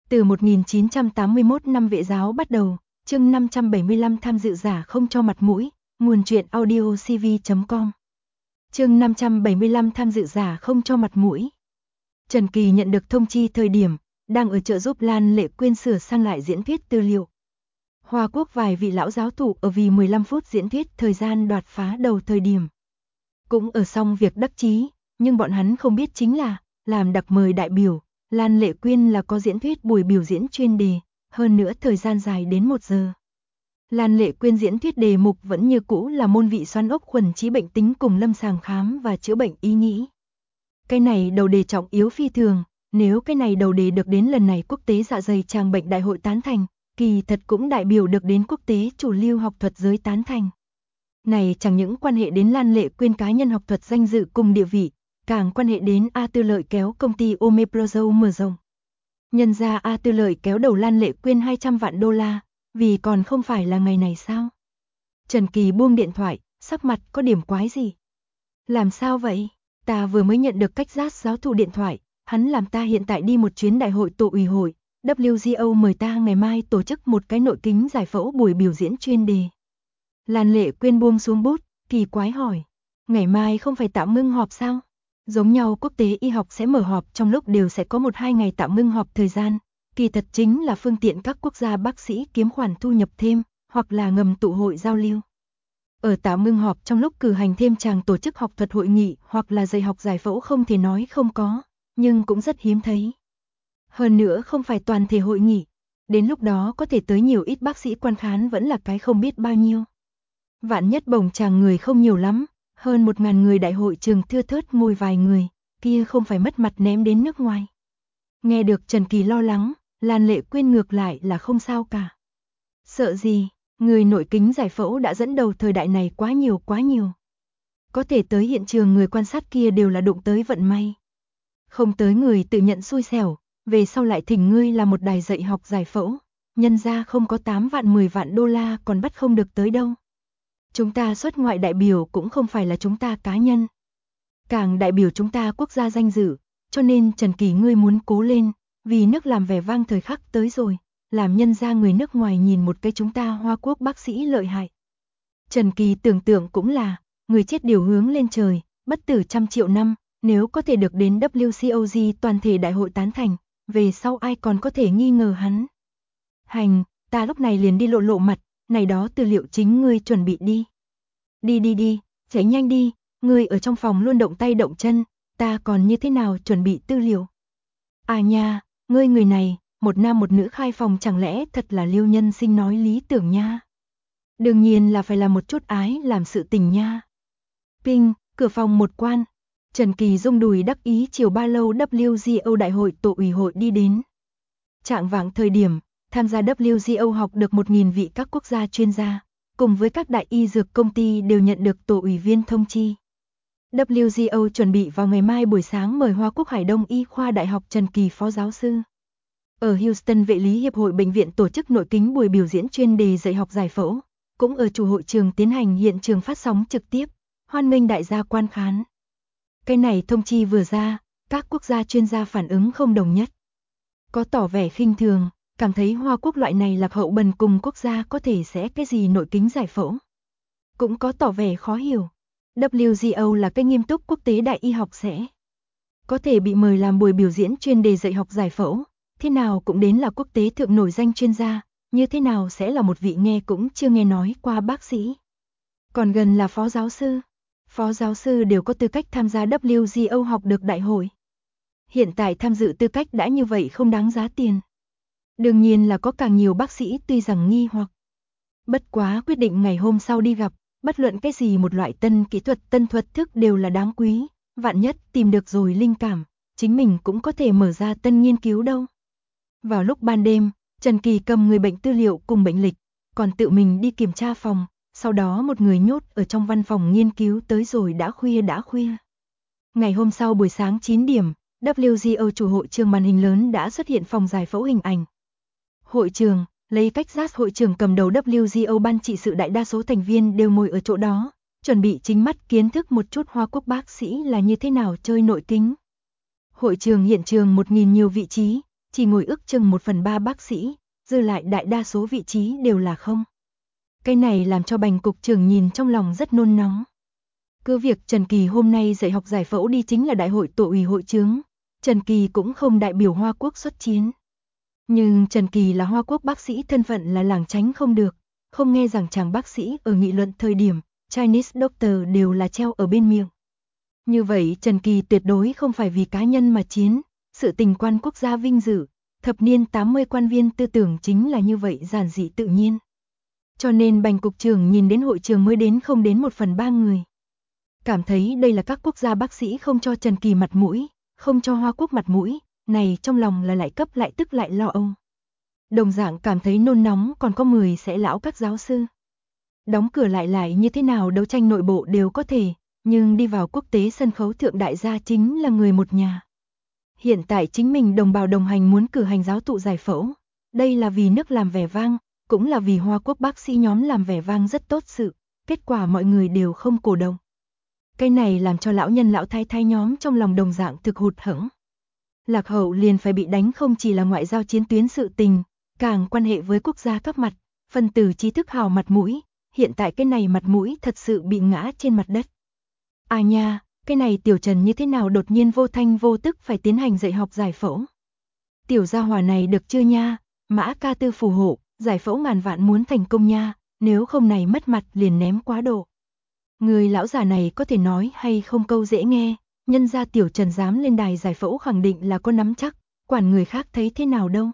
Từ 1981 năm vệ giáo bắt đầu, chương 575 tham dự giả không cho mặt mũi, nguồn truyện audio cv.com. Chương 575 tham dự giả không cho mặt mũi. Trần Kỳ nhận được thông chi thời điểm, đang ở chợ giúp Lan Lệ Quyên sửa sang lại diễn thuyết tư liệu. Hoa Quốc vài vị lão giáo thụ ở vì 15 phút diễn thuyết thời gian đoạt phá đầu thời điểm. Cũng ở xong việc đắc chí, nhưng bọn hắn không biết chính là, làm đặc mời đại biểu, Lan Lệ Quyên là có diễn thuyết buổi biểu diễn chuyên đề, hơn nữa thời gian dài đến 1 giờ. Lan Lệ Quyên diễn thuyết đề mục vẫn như cũ là môn vị xoắn ốc khuẩn trí bệnh tính cùng lâm sàng khám và chữa bệnh ý nghĩ. Cái này đầu đề trọng yếu phi thường, nếu cái này đầu đề được đến lần này quốc tế dạ dày tràng bệnh đại hội tán thành, kỳ thật cũng đại biểu được đến quốc tế chủ lưu học thuật giới tán thành. Này chẳng những quan hệ đến Lan Lệ Quyên cá nhân học thuật danh dự cùng địa vị, càng quan hệ đến A Tư Lợi kéo công ty Omeprazole mở rộng. Nhân ra A Tư Lợi kéo đầu Lan Lệ Quyên 200 vạn đô la, vì còn không phải là ngày này sao? Trần Kỳ buông điện thoại, sắc mặt có điểm quái gì? Làm sao vậy? Ta vừa mới nhận được cách giác giáo thụ điện thoại, hắn làm ta hiện tại đi một chuyến đại hội tổ ủy hội, WGO mời ta ngày mai tổ chức một cái nội kính giải phẫu buổi biểu diễn chuyên đề. Lan Lệ Quyên buông xuống bút, kỳ quái hỏi, ngày mai không phải tạm ngưng họp sao? Giống nhau quốc tế y học sẽ mở họp trong lúc đều sẽ có 1-2 ngày tạm ngưng họp thời gian, kỳ thật chính là phương tiện các quốc gia bác sĩ kiếm khoản thu nhập thêm, hoặc là ngầm tụ hội giao lưu. Ở tạm ngưng họp trong lúc cử hành thêm chàng tổ chức học thuật hội nghị hoặc là dạy học giải phẫu không thể nói không có, nhưng cũng rất hiếm thấy. Hơn nữa không phải toàn thể hội nghị, đến lúc đó có thể tới nhiều ít bác sĩ quan khán vẫn là cái không biết bao nhiêu. Vạn nhất bổng chàng người không nhiều lắm, hơn 1000 người đại hội trường thưa thớt ngồi vài người, kia không phải mất mặt ném đến nước ngoài. Nghe được Trần Kỳ lo lắng, Lan Lệ Quyên ngược lại là không sao cả. Sợ gì, người nội kính giải phẫu đã dẫn đầu thời đại này quá nhiều. Có thể tới hiện trường người quan sát kia đều là đụng tới vận may. Không tới người tự nhận xui xẻo, về sau lại thỉnh ngươi là một đài dạy học giải phẫu, nhân ra không có 8 vạn 10 vạn đô la còn bắt không được tới đâu. Chúng ta xuất ngoại đại biểu cũng không phải là chúng ta cá nhân, càng đại biểu chúng ta quốc gia danh dự, cho nên Trần Kỳ ngươi muốn cố lên, vì nước làm vẻ vang thời khắc tới rồi, làm nhân ra người nước ngoài nhìn một cái chúng ta Hoa Quốc bác sĩ lợi hại. Trần Kỳ tưởng tượng cũng là, người chết điều hướng lên trời, bất tử 100 triệu năm, nếu có thể được đến WCOG toàn thể đại hội tán thành, về sau ai còn có thể nghi ngờ hắn. Hành, ta lúc này liền đi lộ mặt, này đó tư liệu chính ngươi chuẩn bị đi. Đi, chạy nhanh đi, ngươi ở trong phòng luôn động tay động chân, ta còn như thế nào chuẩn bị tư liệu. À nha, ngươi người này, một nam một nữ khai phòng chẳng lẽ thật là Liêu Nhân Sinh nói lý tưởng nha. Đương nhiên là phải làm một chút ái làm sự tình nha. Ping, cửa phòng một quan, Trần Kỳ rung đùi đắc ý chiều ba lâu WGO đại hội tổ ủy hội đi đến. Trạng vạng thời điểm, tham gia WGO học được 1000 vị các quốc gia chuyên gia, cùng với các đại y dược công ty đều nhận được tổ ủy viên thông chi. WGO chuẩn bị vào ngày mai buổi sáng mời Hoa Quốc Hải Đông Y khoa Đại học Trần Kỳ phó giáo sư. Ở Houston Vệ lý Hiệp hội Bệnh viện tổ chức nội kính buổi biểu diễn chuyên đề dạy học giải phẫu, cũng ở chủ hội trường tiến hành hiện trường phát sóng trực tiếp, hoan nghênh đại gia quan khán. Cái này thông chi vừa ra, các quốc gia chuyên gia phản ứng không đồng nhất. Có tỏ vẻ khinh thường, cảm thấy Hoa Quốc loại này lạc hậu bần cùng quốc gia có thể sẽ cái gì nội kính giải phẫu. Cũng có tỏ vẻ khó hiểu. WGO là cái nghiêm túc quốc tế đại y học sẽ có thể bị mời làm buổi biểu diễn chuyên đề dạy học giải phẫu, thế nào cũng đến là quốc tế thượng nổi danh chuyên gia, như thế nào sẽ là một vị nghe cũng chưa nghe nói qua bác sĩ. Còn gần là phó giáo sư đều có tư cách tham gia WGO học được đại hội. Hiện tại tham dự tư cách đã như vậy không đáng giá tiền. Đương nhiên là có càng nhiều bác sĩ tuy rằng nghi hoặc. Bất quá quyết định ngày hôm sau đi gặp, bất luận cái gì một loại tân kỹ thuật tân thuật thức đều là đáng quý, vạn nhất tìm được rồi linh cảm, chính mình cũng có thể mở ra tân nghiên cứu đâu. Vào lúc ban đêm, Trần Kỳ cầm người bệnh tư liệu cùng bệnh lịch, còn tự mình đi kiểm tra phòng, sau đó một người nhốt ở trong văn phòng nghiên cứu tới rồi đã khuya. Ngày hôm sau buổi sáng 9 điểm, WGO chủ hội trường màn hình lớn đã xuất hiện phòng giải phẫu hình ảnh. Hội trường, lấy cách giác hội trường cầm đầu WGO ban trị sự đại đa số thành viên đều ngồi ở chỗ đó, chuẩn bị chính mắt kiến thức một chút Hoa Quốc bác sĩ là như thế nào chơi nội kính. Hội trường hiện trường 1000 nhiều vị trí, chỉ ngồi ước chừng 1/3 bác sĩ, dư lại đại đa số vị trí đều là không. Cái này làm cho Bành cục trưởng nhìn trong lòng rất nôn nóng. Cứ việc Trần Kỳ hôm nay dạy học giải phẫu đi chính là đại hội tổ ủy hội chướng, Trần Kỳ cũng không đại biểu Hoa Quốc xuất chiến. Nhưng Trần Kỳ là Hoa Quốc bác sĩ, thân phận là lảng tránh không được, không nghe rằng chàng bác sĩ ở nghị luận thời điểm Chinese Doctor đều là treo ở bên miệng. Như vậy Trần Kỳ tuyệt đối không phải vì cá nhân mà chiến, sự tình quan quốc gia vinh dự, thập niên 80 quan viên tư tưởng chính là như vậy giản dị tự nhiên. Cho nên Bành cục trưởng nhìn đến hội trường mới đến không đến 1/3 người. Cảm thấy đây là các quốc gia bác sĩ không cho Trần Kỳ mặt mũi, không cho Hoa Quốc mặt mũi, này trong lòng là lại cấp lại tức lại lo âu. Đồng dạng cảm thấy nôn nóng còn có 10 sẽ lão các giáo sư. Đóng cửa lại như thế nào đấu tranh nội bộ đều có thể, nhưng đi vào quốc tế sân khấu thượng đại gia chính là người một nhà. Hiện tại chính mình đồng bào đồng hành muốn cử hành giáo tụ giải phẫu, đây là vì nước làm vẻ vang, cũng là vì Hoa Quốc bác sĩ nhóm làm vẻ vang rất tốt sự, kết quả mọi người đều không cổ động. Cái này làm cho lão nhân lão thái thái nhóm trong lòng đồng dạng thực hụt hẫng. Lạc hậu liền phải bị đánh không chỉ là ngoại giao chiến tuyến sự tình, càng quan hệ với quốc gia các mặt, phân tử trí thức hào mặt mũi, hiện tại cái này mặt mũi thật sự bị ngã trên mặt đất. À nha, cái này tiểu Trần như thế nào đột nhiên vô thanh vô tức phải tiến hành dạy học giải phẫu. Tiểu gia hỏa này được chưa nha, Mã ca tư phù hộ, giải phẫu ngàn vạn muốn thành công nha, nếu không này mất mặt liền ném quá độ. Người lão già này có thể nói hay không câu dễ nghe, nhân ra tiểu Trần dám lên đài giải phẫu khẳng định là có nắm chắc, quản người khác thấy thế nào đâu.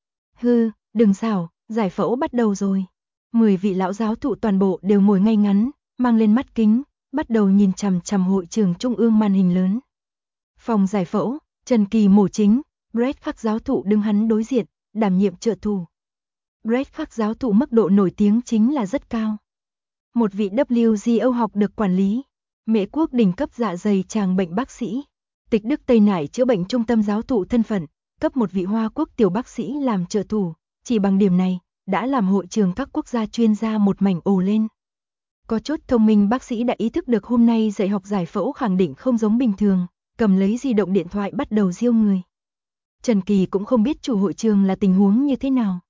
Hư, đừng xảo, giải phẫu bắt đầu rồi. 10 vị lão giáo thụ toàn bộ đều ngồi ngay ngắn, mang lên mắt kính, bắt đầu nhìn chằm chằm hội trường trung ương màn hình lớn. Phòng giải phẫu, Trần Kỳ mổ chính, Brett Khắc giáo thụ đứng hắn đối diện, đảm nhiệm trợ thủ. Brett Khắc giáo thụ mức độ nổi tiếng chính là rất cao. Một vị WGO học được quản lý, Mễ quốc đỉnh cấp dạ dày tràng bệnh bác sĩ, Tịch Đức Tây Nải chữa bệnh trung tâm giáo thụ thân phận, cấp một vị Hoa Quốc tiểu bác sĩ làm trợ thủ, chỉ bằng điểm này, đã làm hội trường các quốc gia chuyên gia một mảnh ồ lên. Có chút thông minh bác sĩ đã ý thức được hôm nay dạy học giải phẫu khẳng định không giống bình thường, cầm lấy di động điện thoại bắt đầu diêu người. Trần Kỳ cũng không biết chủ hội trường là tình huống như thế nào.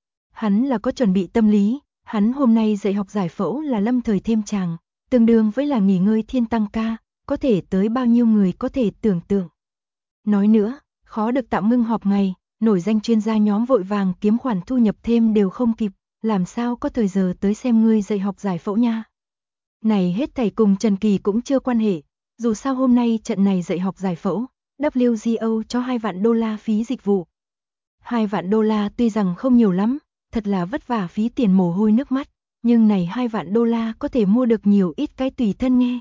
Hắn là có chuẩn bị tâm lý, hắn hôm nay dạy học giải phẫu là lâm thời thêm chàng, tương đương với là nghỉ ngơi thiên tăng ca, có thể tới bao nhiêu người có thể tưởng tượng. Nói nữa, khó được tạm ngưng họp ngày, nổi danh chuyên gia nhóm vội vàng kiếm khoản thu nhập thêm đều không kịp, làm sao có thời giờ tới xem ngươi dạy học giải phẫu nha. Này hết thảy cùng Trần Kỳ cũng chưa quan hệ, dù sao hôm nay trận này dạy học giải phẫu, WGO cho 2 vạn đô la phí dịch vụ. 2 vạn đô la tuy rằng không nhiều lắm, thật là vất vả phí tiền mồ hôi nước mắt, nhưng này 2 vạn đô la có thể mua được nhiều ít cái tùy thân nghe.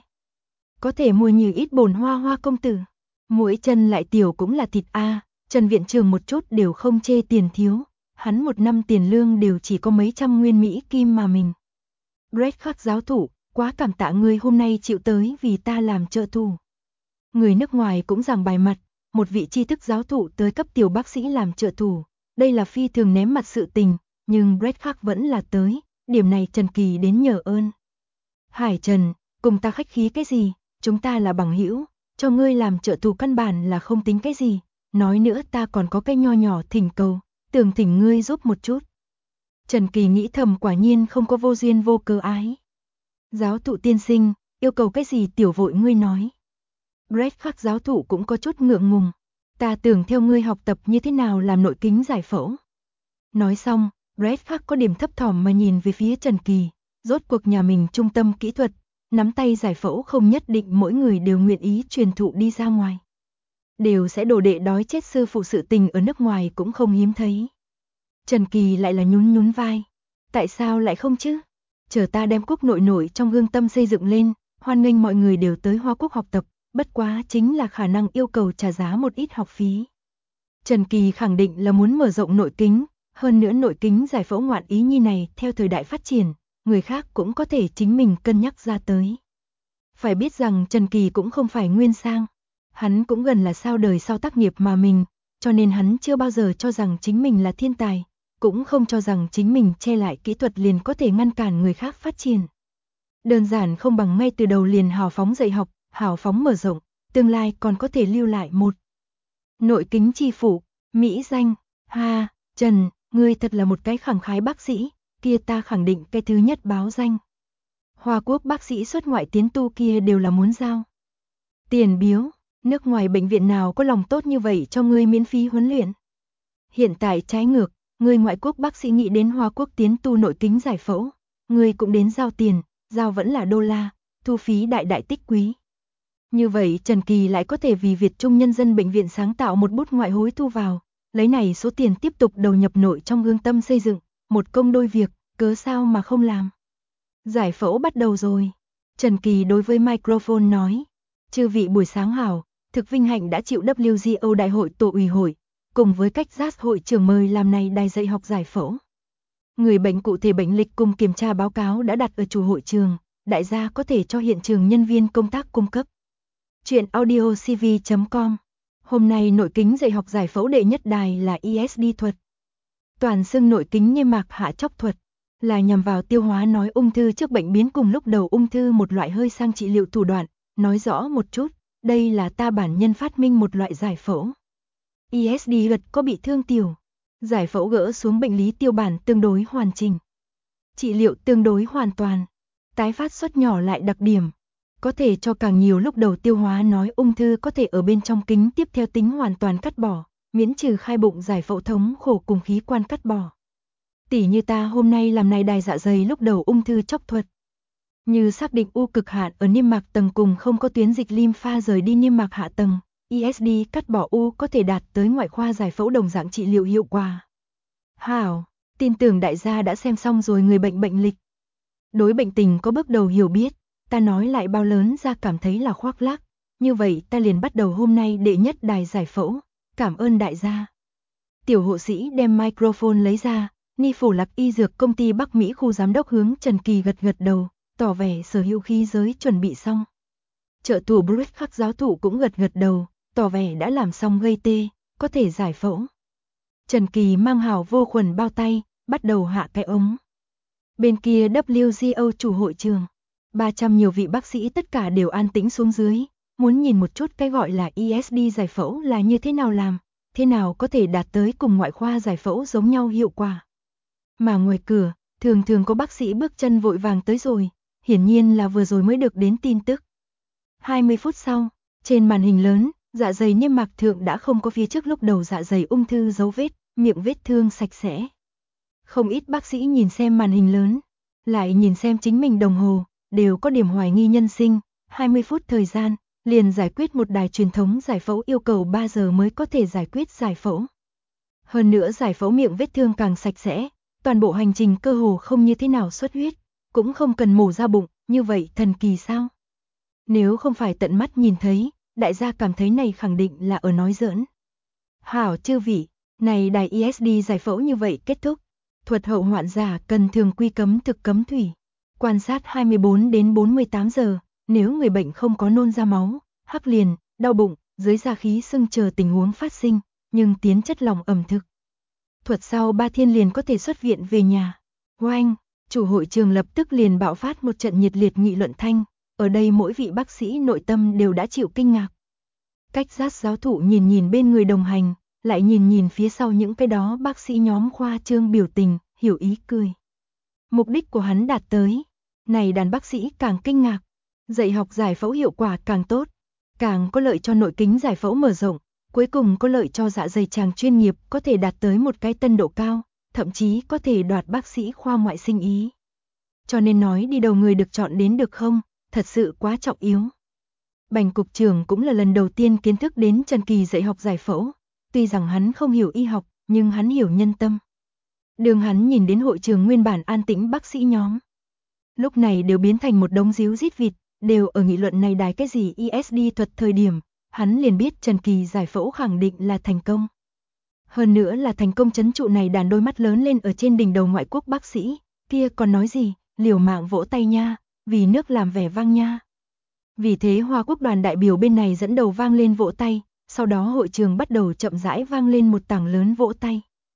Có thể mua nhiều ít bồn hoa hoa công tử. Mỗi chân lại tiểu cũng là thịt a, Trần viện trưởng một chút đều không chê tiền thiếu, hắn một năm tiền lương đều chỉ có mấy trăm nguyên Mỹ kim mà mình. Brett Khắc giáo thủ, quá cảm tạ ngươi hôm nay chịu tới vì ta làm trợ thủ. Người nước ngoài cũng giảng bài mặt, một vị tri thức giáo thụ tới cấp tiểu bác sĩ làm trợ thủ, đây là phi thường ném mặt sự tình, nhưng Brett Khắc vẫn là tới, điểm này Trần Kỳ đến nhờ ơn. Hải Trần, cùng ta khách khí cái gì, chúng ta là bằng hữu, cho ngươi làm trợ thủ căn bản là không tính cái gì, nói nữa ta còn có cái nho nhỏ thỉnh cầu, tưởng thỉnh ngươi giúp một chút. Trần Kỳ nghĩ thầm quả nhiên không có vô duyên vô cớ ái. Giáo thụ tiên sinh, yêu cầu cái gì tiểu vội ngươi nói. Brett Khắc giáo thụ cũng có chút ngượng ngùng, ta tưởng theo ngươi học tập như thế nào làm nội kính giải phẫu. Nói xong, Brett Khắc có điểm thấp thỏm mà nhìn về phía Trần Kỳ, rốt cuộc nhà mình trung tâm kỹ thuật, nắm tay giải phẫu không nhất định mỗi người đều nguyện ý truyền thụ đi ra ngoài. Đều sẽ đổ đệ đói chết sư phụ sự tình ở nước ngoài cũng không hiếm thấy. Trần Kỳ lại là nhún nhún vai. Tại sao lại không chứ? Chờ ta đem quốc nội trong gương tâm xây dựng lên, hoan nghênh mọi người đều tới Hoa Quốc học tập, bất quá chính là khả năng yêu cầu trả giá một ít học phí. Trần Kỳ khẳng định là muốn mở rộng nội kính, hơn nữa nội kính giải phẫu ngoạn ý nhi này theo thời đại phát triển, người khác cũng có thể chính mình cân nhắc ra tới. Phải biết rằng Trần Kỳ cũng không phải nguyên sang, hắn cũng gần là sao đời sau tác nghiệp mà mình, cho nên hắn chưa bao giờ cho rằng chính mình là thiên tài, cũng không cho rằng chính mình che lại kỹ thuật liền có thể ngăn cản người khác phát triển. Đơn giản không bằng ngay từ đầu liền hào phóng dạy học, hào phóng mở rộng, tương lai còn có thể lưu lại một nội kính chi phủ, mỹ danh, Ha, Trần, ngươi thật là một cái khẳng khái bác sĩ, kia ta khẳng định cái thứ nhất báo danh. Hoa Quốc bác sĩ xuất ngoại tiến tu kia đều là muốn giao tiền biếu, nước ngoài bệnh viện nào có lòng tốt như vậy cho ngươi miễn phí huấn luyện. Hiện tại trái ngược, ngươi ngoại quốc bác sĩ nghĩ đến Hoa Quốc tiến tu nội kính giải phẫu, ngươi cũng đến giao tiền, giao vẫn là đô la, thu phí đại đại tích quý. Như vậy Trần Kỳ lại có thể vì Việt Trung Nhân dân Bệnh viện sáng tạo một bút ngoại hối thu vào, lấy này số tiền tiếp tục đầu nhập nội trong Hương Tâm xây dựng, một công đôi việc, cớ sao mà không làm. Giải phẫu bắt đầu rồi. Trần Kỳ đối với microphone nói, chư vị buổi sáng hảo, thực vinh hạnh đã chịu WGO Đại hội Tổ ủy hội, cùng với cách giác hội trưởng mời làm này đài dạy học giải phẫu. Người bệnh cụ thể bệnh lịch cùng kiểm tra báo cáo đã đặt ở chủ hội trường, đại gia có thể cho hiện trường nhân viên công tác cung cấp. Chuyện audiocv.com. Hôm nay nội kính dạy học giải phẫu đệ nhất đài là ESD thuật. Toàn xương nội kính niêm mạc hạ chóc thuật, là nhằm vào tiêu hóa nói ung thư trước bệnh biến cùng lúc đầu ung thư một loại hơi sang trị liệu thủ đoạn, nói rõ một chút, đây là ta bản nhân phát minh một loại giải phẫu. ESD thuật có bị thương tiểu, giải phẫu gỡ xuống bệnh lý tiêu bản tương đối hoàn chỉnh. Trị liệu tương đối hoàn toàn, tái phát suất nhỏ lại đặc điểm, có thể cho càng nhiều lúc đầu tiêu hóa nói ung thư có thể ở bên trong kính tiếp theo tính hoàn toàn cắt bỏ, miễn trừ khai bụng giải phẫu thống khổ cùng khí quan cắt bỏ. Tỉ như ta hôm nay làm này đài dạ dày lúc đầu ung thư chóc thuật. Như xác định u cực hạn ở niêm mạc tầng cùng không có tuyến dịch lympha rời đi niêm mạc hạ tầng, ESD cắt bỏ u có thể đạt tới ngoại khoa giải phẫu đồng dạng trị liệu hiệu quả. Hảo, tin tưởng đại gia đã xem xong rồi người bệnh bệnh lịch. Đối bệnh tình có bước đầu hiểu biết, ta nói lại bao lớn ra cảm thấy là khoác lác, như vậy ta liền bắt đầu hôm nay đệ nhất đài giải phẫu, cảm ơn đại gia. Tiểu hộ sĩ đem microphone lấy ra, Ni Phổ Lạc Y Dược công ty Bắc Mỹ khu giám đốc hướng Trần Kỳ gật gật đầu, tỏ vẻ sở hữu khí giới chuẩn bị xong. Trợ thủ Bruce Khắc giáo thụ cũng gật gật đầu, tỏ vẻ đã làm xong gây tê, có thể giải phẫu. Trần Kỳ mang hảo vô khuẩn bao tay, bắt đầu hạ cái ống. Bên kia WGO chủ hội trường, 300 nhiều vị bác sĩ tất cả đều an tĩnh xuống dưới, muốn nhìn một chút cái gọi là ESD giải phẫu là như thế nào làm, thế nào có thể đạt tới cùng ngoại khoa giải phẫu giống nhau hiệu quả. Mà ngoài cửa, thường thường có bác sĩ bước chân vội vàng tới rồi, hiển nhiên là vừa rồi mới được đến tin tức. 20 phút sau, trên màn hình lớn, dạ dày niêm mạc thượng đã không có phía trước lúc đầu dạ dày ung thư dấu vết, miệng vết thương sạch sẽ. Không ít bác sĩ nhìn xem màn hình lớn, lại nhìn xem chính mình đồng hồ, đều có điểm hoài nghi nhân sinh, 20 phút thời gian, liền giải quyết một đài truyền thống giải phẫu yêu cầu 3 giờ mới có thể giải quyết giải phẫu. Hơn nữa giải phẫu miệng vết thương càng sạch sẽ, toàn bộ hành trình cơ hồ không như thế nào xuất huyết, cũng không cần mổ ra bụng, như vậy thần kỳ sao? Nếu không phải tận mắt nhìn thấy, đại gia cảm thấy này khẳng định là ở nói giỡn. Hảo chư vị, này đài ESD giải phẫu như vậy kết thúc. Thuật hậu hoạn giả cần thường quy cấm thực cấm thủy. Quan sát 24 đến 48 giờ, nếu người bệnh không có nôn ra máu, hắc liền, đau bụng, dưới da khí sưng chờ tình huống phát sinh, nhưng tiến chất lỏng ẩm thực. Thuật sau 3 thiên liền có thể xuất viện về nhà. Oanh, chủ hội trường lập tức liền bạo phát một trận nhiệt liệt nghị luận thanh, ở đây mỗi vị bác sĩ nội tâm đều đã chịu kinh ngạc. Cách giác giáo thụ nhìn nhìn bên người đồng hành, lại nhìn nhìn phía sau những cái đó bác sĩ nhóm khoa trương biểu tình, hiểu ý cười. Mục đích của hắn đạt tới, này đàn bác sĩ càng kinh ngạc, dạy học giải phẫu hiệu quả càng tốt, càng có lợi cho nội kính giải phẫu mở rộng, cuối cùng có lợi cho dạ dày tràng chuyên nghiệp có thể đạt tới một cái tân độ cao, thậm chí có thể đoạt bác sĩ khoa ngoại sinh ý. Cho nên nói đi đầu người được chọn đến được không, thật sự quá trọng yếu. Bành cục trưởng cũng là lần đầu tiên kiến thức đến Trần Kỳ dạy học giải phẫu, tuy rằng hắn không hiểu y học, nhưng hắn hiểu nhân tâm. Đường hắn nhìn đến hội trường nguyên bản an tĩnh bác sĩ nhóm. Lúc này đều biến thành một đống díu rít vịt, đều ở nghị luận này đài cái gì ESD thuật thời điểm, hắn liền biết Trần Kỳ giải phẫu khẳng định là thành công. Hơn nữa là thành công trấn trụ này đàn đôi mắt lớn lên ở trên đỉnh đầu ngoại quốc bác sĩ, kia còn nói gì, liều mạng vỗ tay nha, vì nước làm vẻ vang nha. Vì thế Hoa Quốc đoàn đại biểu bên này dẫn đầu vang lên vỗ tay, sau đó hội trường bắt đầu chậm rãi vang lên một tảng lớn vỗ tay.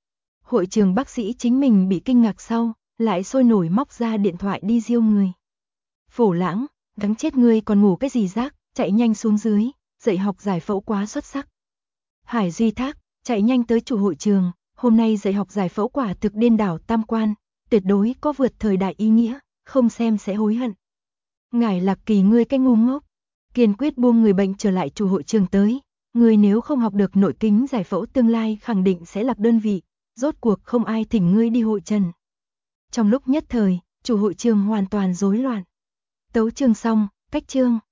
Hội trường bác sĩ chính mình bị kinh ngạc sau, lại sôi nổi móc ra điện thoại đi diêu người. Phổ Lãng, gắng chết ngươi còn ngủ cái gì rác, chạy nhanh xuống dưới, dạy học giải phẫu quá xuất sắc. Hải Duy Thác, chạy nhanh tới chủ hội trường, hôm nay dạy học giải phẫu quả thực điên đảo tam quan, tuyệt đối có vượt thời đại ý nghĩa, không xem sẽ hối hận. Ngải Lạc Kỳ ngươi cái ngu ngốc, kiên quyết buông người bệnh trở lại chủ hội trường tới, ngươi nếu không học được nội kính giải phẫu tương lai khẳng định sẽ lạc đơn vị, rốt cuộc không ai thỉnh ngươi đi hội trần. Trong lúc nhất thời, chủ hội trường hoàn toàn rối loạn. Tấu chương xong, cách chương.